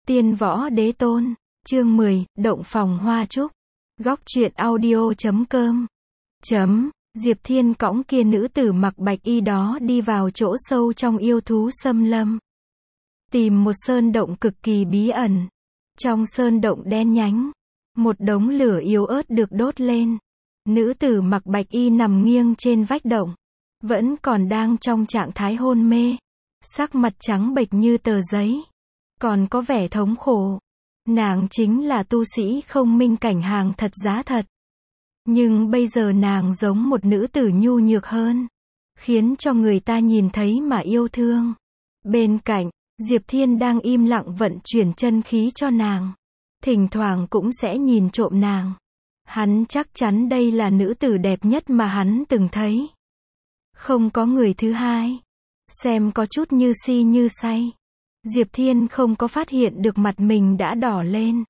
Tiên võ đế tôn, chương 10, động phòng hoa trúc. Góc truyện audio.com. Diệp Thiên cõng kia nữ tử mặc bạch y đó đi vào chỗ sâu trong yêu thú xâm lâm. Tìm một sơn động cực kỳ bí ẩn. Trong sơn động đen nhánh, một đống lửa yếu ớt được đốt lên. Nữ tử mặc bạch y nằm nghiêng trên vách động, vẫn còn đang trong trạng thái hôn mê. Sắc mặt trắng bệch như tờ giấy, còn có vẻ thống khổ. Nàng chính là tu sĩ không minh cảnh hàng thật giá thật. Nhưng bây giờ nàng giống một nữ tử nhu nhược hơn, khiến cho người ta nhìn thấy mà yêu thương. Bên cạnh, Diệp Thiên đang im lặng vận chuyển chân khí cho nàng. Thỉnh thoảng cũng sẽ nhìn trộm nàng. Hắn chắc chắn đây là nữ tử đẹp nhất mà hắn từng thấy. Không có người thứ hai. Xem có chút như si như say. Diệp Thiên không có phát hiện được mặt mình đã đỏ lên.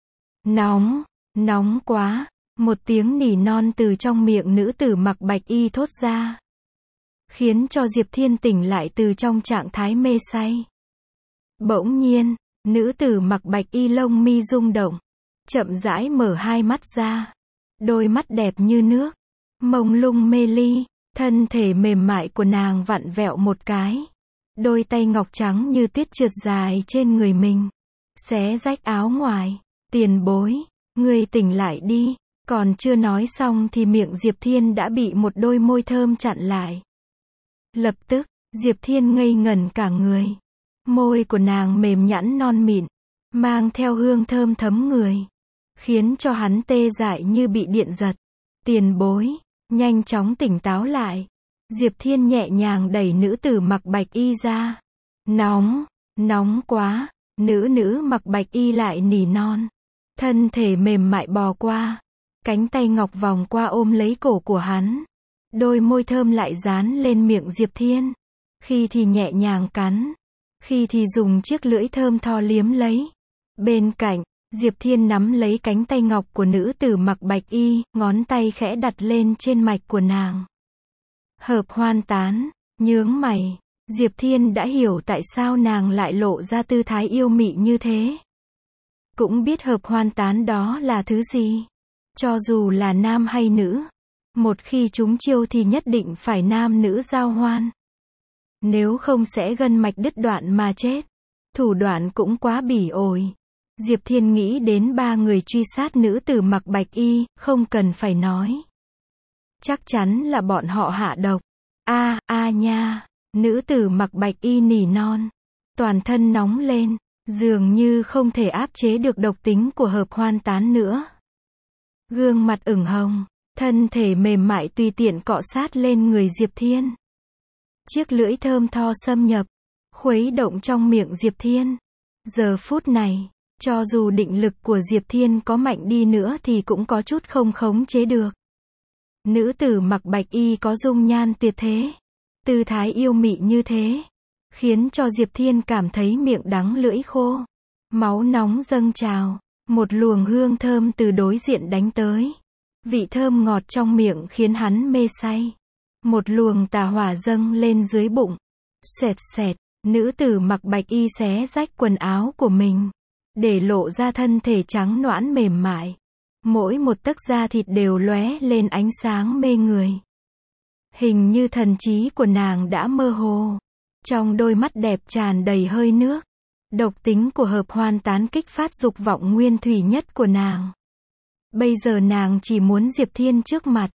Nóng quá. Một tiếng nỉ non từ trong miệng nữ tử mặc bạch y thốt ra, khiến cho Diệp Thiên tỉnh lại từ trong trạng thái mê say. Bỗng nhiên, nữ tử mặc bạch y lông mi rung động, chậm rãi mở hai mắt ra. Đôi mắt đẹp như nước, mông lung mê ly, thân thể mềm mại của nàng vặn vẹo một cái. Đôi tay ngọc trắng như tuyết trượt dài trên người mình, xé rách áo ngoài. Tiền bối, ngươi tỉnh lại đi. Còn chưa nói xong thì miệng Diệp Thiên đã bị một đôi môi thơm chặn lại. Lập tức, Diệp Thiên ngây ngẩn cả người. Môi của nàng mềm nhẵn non mịn, mang theo hương thơm thấm người, khiến cho hắn tê dại như bị điện giật. Tiền bối, nhanh chóng tỉnh táo lại. Diệp Thiên nhẹ nhàng đẩy nữ tử mặc bạch y ra. Nóng quá. Nữ mặc bạch y lại nỉ non. Thân thể mềm mại bò qua. Cánh tay ngọc vòng qua ôm lấy cổ của hắn. Đôi môi thơm lại dán lên miệng Diệp Thiên. Khi thì nhẹ nhàng cắn, khi thì dùng chiếc lưỡi thơm tho liếm lấy. Bên cạnh, Diệp Thiên nắm lấy cánh tay ngọc của nữ tử mặc bạch y, ngón tay khẽ đặt lên trên mạch của nàng. Hợp hoan tán, nhướng mày, Diệp Thiên đã hiểu tại sao nàng lại lộ ra tư thái yêu mị như thế. Cũng biết hợp hoan tán đó là thứ gì. Cho dù là nam hay nữ, một khi chúng chiêu thì nhất định phải nam nữ giao hoan. Nếu không sẽ gân mạch đứt đoạn mà chết. Thủ đoạn cũng quá bỉ ổi. Diệp Thiên nghĩ đến 3 người truy sát nữ tử mặc bạch y, không cần phải nói. Chắc chắn là bọn họ hạ độc. Nha, nữ tử mặc bạch y nỉ non. Toàn thân nóng lên, dường như không thể áp chế được độc tính của hợp hoan tán nữa. Gương mặt ửng hồng, thân thể mềm mại tùy tiện cọ sát lên người Diệp Thiên. Chiếc lưỡi thơm tho xâm nhập, khuấy động trong miệng Diệp Thiên. Giờ phút này, cho dù định lực của Diệp Thiên có mạnh đi nữa thì cũng có chút không khống chế được. Nữ tử mặc bạch y có dung nhan tuyệt thế, tư thái yêu mị như thế, khiến cho Diệp Thiên cảm thấy miệng đắng lưỡi khô, máu nóng dâng trào. Một luồng hương thơm từ đối diện đánh tới. Vị thơm ngọt trong miệng khiến hắn mê say. Một luồng tà hỏa dâng lên dưới bụng. Xoẹt, nữ tử mặc bạch y xé rách quần áo của mình, để lộ ra thân thể trắng nõn mềm mại. Mỗi một tấc da thịt đều lóe lên ánh sáng mê người. Hình như thần trí của nàng đã mơ hồ. Trong đôi mắt đẹp tràn đầy hơi nước. Độc tính của hợp hoan tán kích phát dục vọng nguyên thủy nhất của nàng. Bây giờ nàng chỉ muốn Diệp Thiên trước mặt.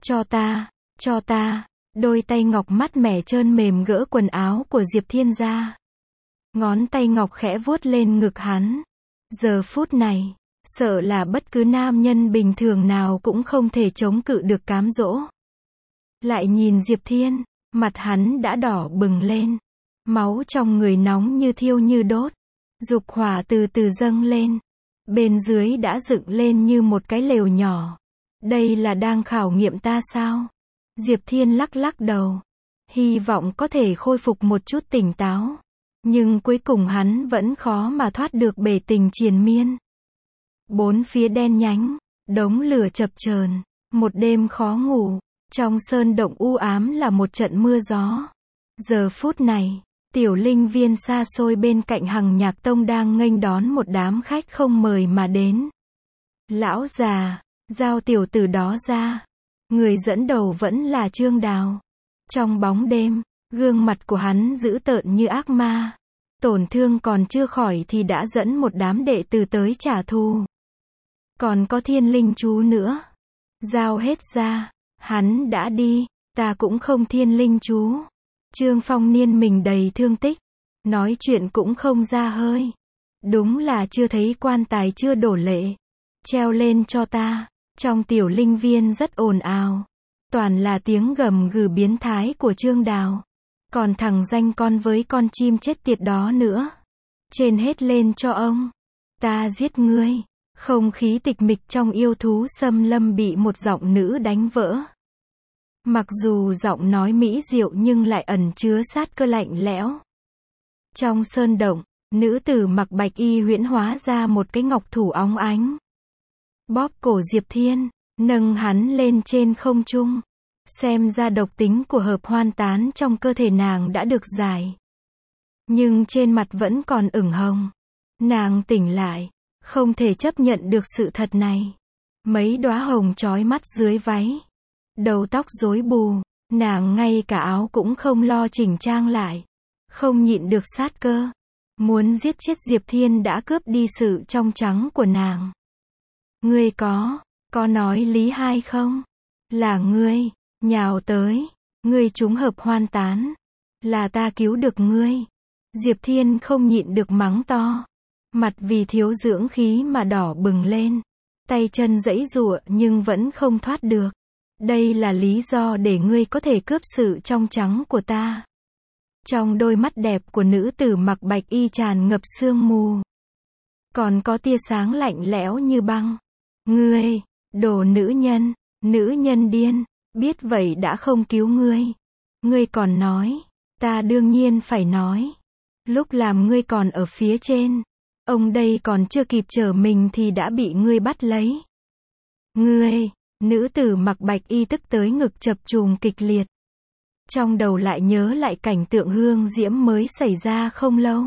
Cho ta. Đôi tay ngọc mát mẻ trơn mềm gỡ quần áo của Diệp Thiên ra. Ngón tay ngọc khẽ vuốt lên ngực hắn. Giờ phút này, sợ là bất cứ nam nhân bình thường nào cũng không thể chống cự được cám dỗ. Lại nhìn Diệp Thiên, mặt hắn đã đỏ bừng lên. Máu trong người nóng như thiêu như đốt. Dục hỏa từ từ dâng lên. Bên dưới đã dựng lên như một cái lều nhỏ. Đây là đang khảo nghiệm ta sao? Diệp Thiên lắc đầu. Hy vọng có thể khôi phục một chút tỉnh táo. Nhưng cuối cùng hắn vẫn khó mà thoát được bể tình triền miên. Bốn phía đen nhánh, đống lửa chập chờn, một đêm khó ngủ. Trong sơn động u ám là một trận mưa gió. Giờ phút này, Tiểu linh viên xa xôi bên cạnh Hằng Nhạc Tông đang nghênh đón một đám khách không mời mà đến. Lão già, giao tiểu tử đó ra. Người dẫn đầu vẫn là Trương Đào. Trong bóng đêm, gương mặt của hắn dữ tợn như ác ma. Tổn thương còn chưa khỏi thì đã dẫn một đám đệ tử tới trả thù. Còn có Thiên Linh chú nữa. Giao hết ra. Hắn đã đi, ta cũng không Thiên Linh chú. Trương Phong Niên mình đầy thương tích. Nói chuyện cũng không ra hơi. Đúng là chưa thấy quan tài chưa đổ lệ. Treo lên cho ta. Trong tiểu linh viên rất ồn ào. Toàn là tiếng gầm gừ biến thái của Trương Đào. Còn thằng danh con với con chim chết tiệt đó nữa. Trên hết lên cho ông. Ta giết ngươi. Không khí tịch mịch trong yêu thú xâm lâm bị một giọng nữ đánh vỡ. Mặc dù giọng nói mỹ diệu nhưng lại ẩn chứa sát cơ lạnh lẽo. Trong sơn động, nữ tử mặc bạch y huyễn hóa ra một cái ngọc thủ óng ánh. Bóp cổ Diệp Thiên, nâng hắn lên trên không trung. Xem ra độc tính của hợp hoan tán trong cơ thể nàng đã được giải. Nhưng trên mặt vẫn còn ửng hồng. Nàng tỉnh lại, không thể chấp nhận được sự thật này. Mấy đóa hồng chói mắt dưới váy. Đầu tóc rối bù, nàng ngay cả áo cũng không lo chỉnh trang lại. Không nhịn được sát cơ. Muốn giết chết Diệp Thiên đã cướp đi sự trong trắng của nàng. Ngươi có nói lý hay không? Là ngươi, nhào tới, ngươi trúng hợp hoan tán. Là ta cứu được ngươi. Diệp Thiên không nhịn được mắng to. Mặt vì thiếu dưỡng khí mà đỏ bừng lên. Tay chân giãy giụa nhưng vẫn không thoát được. Đây là lý do để ngươi có thể cướp sự trong trắng của ta. Trong đôi mắt đẹp của nữ tử mặc bạch y tràn ngập sương mù. Còn có tia sáng lạnh lẽo như băng. Ngươi, đồ nữ nhân điên, biết vậy đã không cứu ngươi. Ngươi còn nói, ta đương nhiên phải nói. Lúc làm ngươi còn ở phía trên, ông đây còn chưa kịp trở mình thì đã bị ngươi bắt lấy. Ngươi, nữ tử mặc bạch y tức tới ngực chập trùng kịch liệt. Trong đầu lại nhớ lại cảnh tượng hương diễm mới xảy ra không lâu.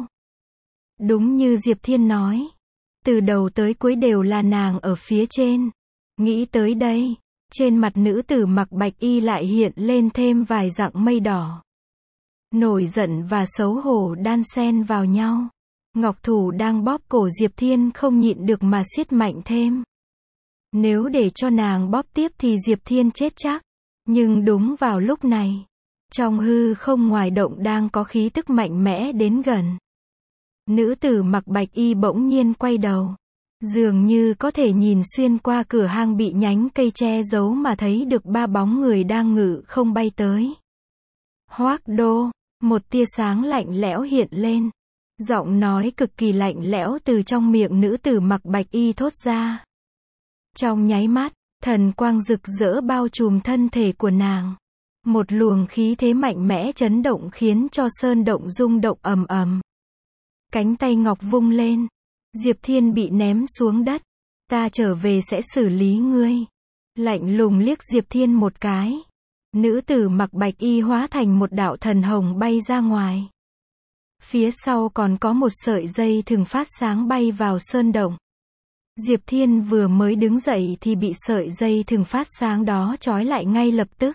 Đúng như Diệp Thiên nói. Từ đầu tới cuối đều là nàng ở phía trên. Nghĩ tới đây, trên mặt nữ tử mặc bạch y lại hiện lên thêm vài dặng mây đỏ. Nổi giận và xấu hổ đan xen vào nhau. Ngọc thủ đang bóp cổ Diệp Thiên không nhịn được mà siết mạnh thêm. Nếu để cho nàng bóp tiếp thì Diệp Thiên chết chắc. Nhưng đúng vào lúc này, trong hư không ngoài động đang có khí tức mạnh mẽ đến gần. Nữ tử mặc bạch y bỗng nhiên quay đầu. Dường như có thể nhìn xuyên qua cửa hang bị nhánh cây che giấu mà thấy được ba bóng người đang ngự không bay tới. Hoác Đô, một tia sáng lạnh lẽo hiện lên. Giọng nói cực kỳ lạnh lẽo từ trong miệng nữ tử mặc bạch y thốt ra. Trong nháy mắt, thần quang rực rỡ bao trùm thân thể của nàng. Một luồng khí thế mạnh mẽ chấn động khiến cho sơn động rung động ầm ầm. Cánh tay ngọc vung lên. Diệp Thiên bị ném xuống đất. Ta trở về sẽ xử lý ngươi. Lạnh lùng liếc Diệp Thiên một cái. Nữ tử mặc bạch y hóa thành một đạo thần hồng bay ra ngoài. Phía sau còn có một sợi dây thừng phát sáng bay vào sơn động. Diệp Thiên vừa mới đứng dậy thì bị sợi dây thừng phát sáng đó trói lại ngay lập tức.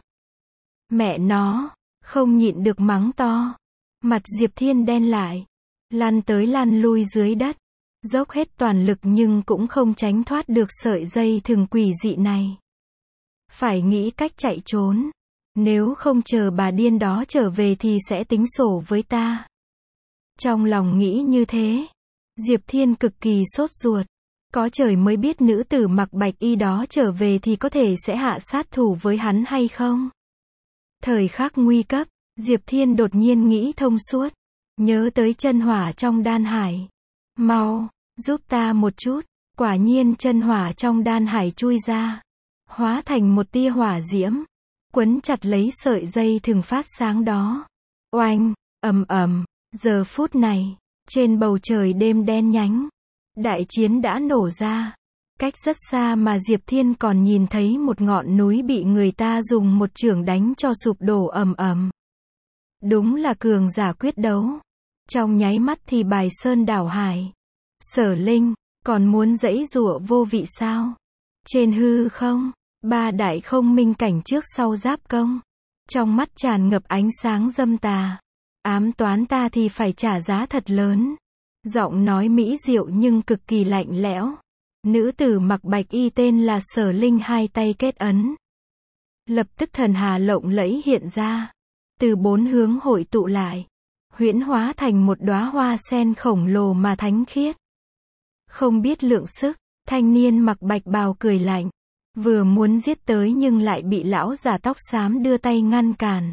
Mẹ nó, không nhịn được mắng to. Mặt Diệp Thiên đen lại. Lăn tới lăn lui dưới đất. Dốc hết toàn lực nhưng cũng không tránh thoát được sợi dây thừng quỷ dị này. Phải nghĩ cách chạy trốn. Nếu không chờ bà điên đó trở về thì sẽ tính sổ với ta. Trong lòng nghĩ như thế, Diệp Thiên cực kỳ sốt ruột. Có trời mới biết nữ tử mặc bạch y đó trở về thì có thể sẽ hạ sát thủ với hắn hay không. Thời khắc nguy cấp, Diệp Thiên đột nhiên nghĩ thông suốt. Nhớ tới chân hỏa trong đan hải. Mau, giúp ta một chút. Quả nhiên chân hỏa trong đan hải chui ra. Hóa thành một tia hỏa diễm. Quấn chặt lấy sợi dây thừng phát sáng đó. Oanh, ầm ầm, giờ phút này, trên bầu trời đêm đen nhánh. Đại chiến đã nổ ra. Cách rất xa mà Diệp Thiên còn nhìn thấy một ngọn núi bị người ta dùng một chưởng đánh cho sụp đổ ầm ầm. Đúng là cường giả quyết đấu. Trong nháy mắt thì bài sơn đảo hải. Sở Linh, còn muốn giãy giụa vô vị sao? Trên hư không, ba đại không minh cảnh trước sau giáp công. Trong mắt tràn ngập ánh sáng dâm tà. Ám toán ta thì phải trả giá thật lớn. Giọng nói mỹ diệu nhưng cực kỳ lạnh lẽo. Nữ tử mặc bạch y tên là Sở Linh hai tay kết ấn. Lập tức thần hà lộng lẫy hiện ra. Từ bốn hướng hội tụ lại. Huyễn hóa thành một đóa hoa sen khổng lồ mà thánh khiết. Không biết lượng sức, thanh niên mặc bạch bào cười lạnh. Vừa muốn giết tới nhưng lại bị lão giả tóc xám đưa tay ngăn cản.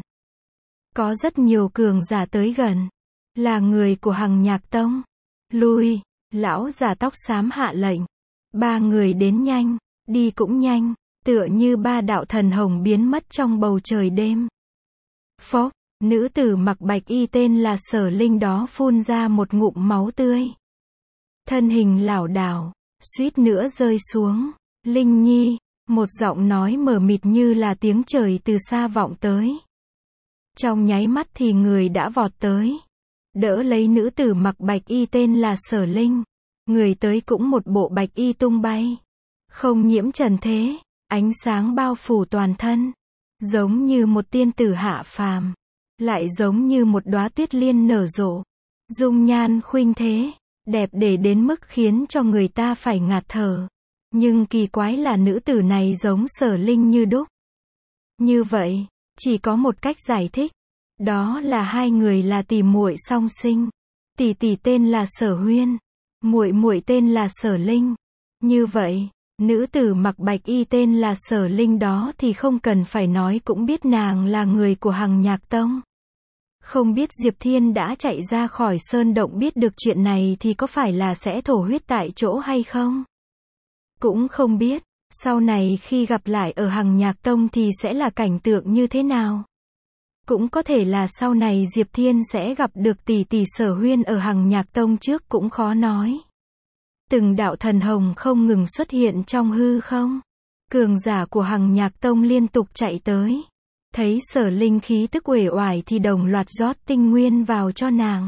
Có rất nhiều cường giả tới gần. Là người của Hằng Nhạc Tông. Lui, lão giả tóc xám hạ lệnh. Ba người đến nhanh, đi cũng nhanh, tựa như ba đạo thần hồng biến mất trong bầu trời đêm. Phốc, nữ tử mặc bạch y tên là Sở Linh đó phun ra một ngụm máu tươi. Thân hình lảo đảo, suýt nữa rơi xuống. Linh Nhi, một giọng nói mờ mịt như là tiếng trời từ xa vọng tới. Trong nháy mắt thì người đã vọt tới. Đỡ lấy nữ tử mặc bạch y tên là Sở Linh. Người tới cũng một bộ bạch y tung bay. Không nhiễm trần thế, ánh sáng bao phủ toàn thân. Giống như một tiên tử hạ phàm. Lại giống như một đóa tuyết liên nở rộ. Dung nhan khuynh thế, đẹp để đến mức khiến cho người ta phải ngạt thở. Nhưng kỳ quái là nữ tử này giống Sở Linh như đúc. Như vậy, chỉ có một cách giải thích. Đó là hai người là tỷ muội song sinh. Tỷ tỷ tên là Sở Huyên, muội muội tên là Sở Linh. Như vậy, nữ tử mặc bạch y tên là Sở Linh đó thì không cần phải nói cũng biết nàng là người của Hằng Nhạc Tông. Không biết Diệp Thiên đã chạy ra khỏi sơn động biết được chuyện này thì có phải là sẽ thổ huyết tại chỗ hay không? Cũng không biết, sau này khi gặp lại ở Hằng Nhạc Tông thì sẽ là cảnh tượng như thế nào? Cũng có thể là sau này Diệp Thiên sẽ gặp được tỷ tỷ Sở Huyên ở Hằng Nhạc Tông trước cũng khó nói. Từng đạo thần hồng không ngừng xuất hiện trong hư không. Cường giả của Hằng Nhạc Tông liên tục chạy tới. Thấy Sở Linh khí tức uể oải thì đồng loạt rót tinh nguyên vào cho nàng.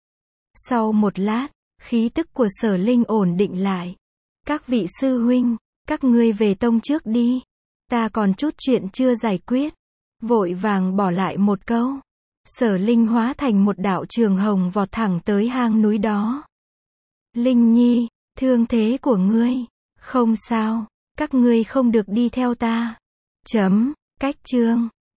Sau một lát, khí tức của Sở Linh ổn định lại. Các vị sư huynh, các ngươi về tông trước đi. Ta còn chút chuyện chưa giải quyết. Vội vàng bỏ lại một câu. Sở Linh hóa thành một đạo trường hồng vọt thẳng tới hang núi đó. Linh Nhi, thương thế của ngươi. Không sao, các ngươi không được đi theo ta. Cách chương.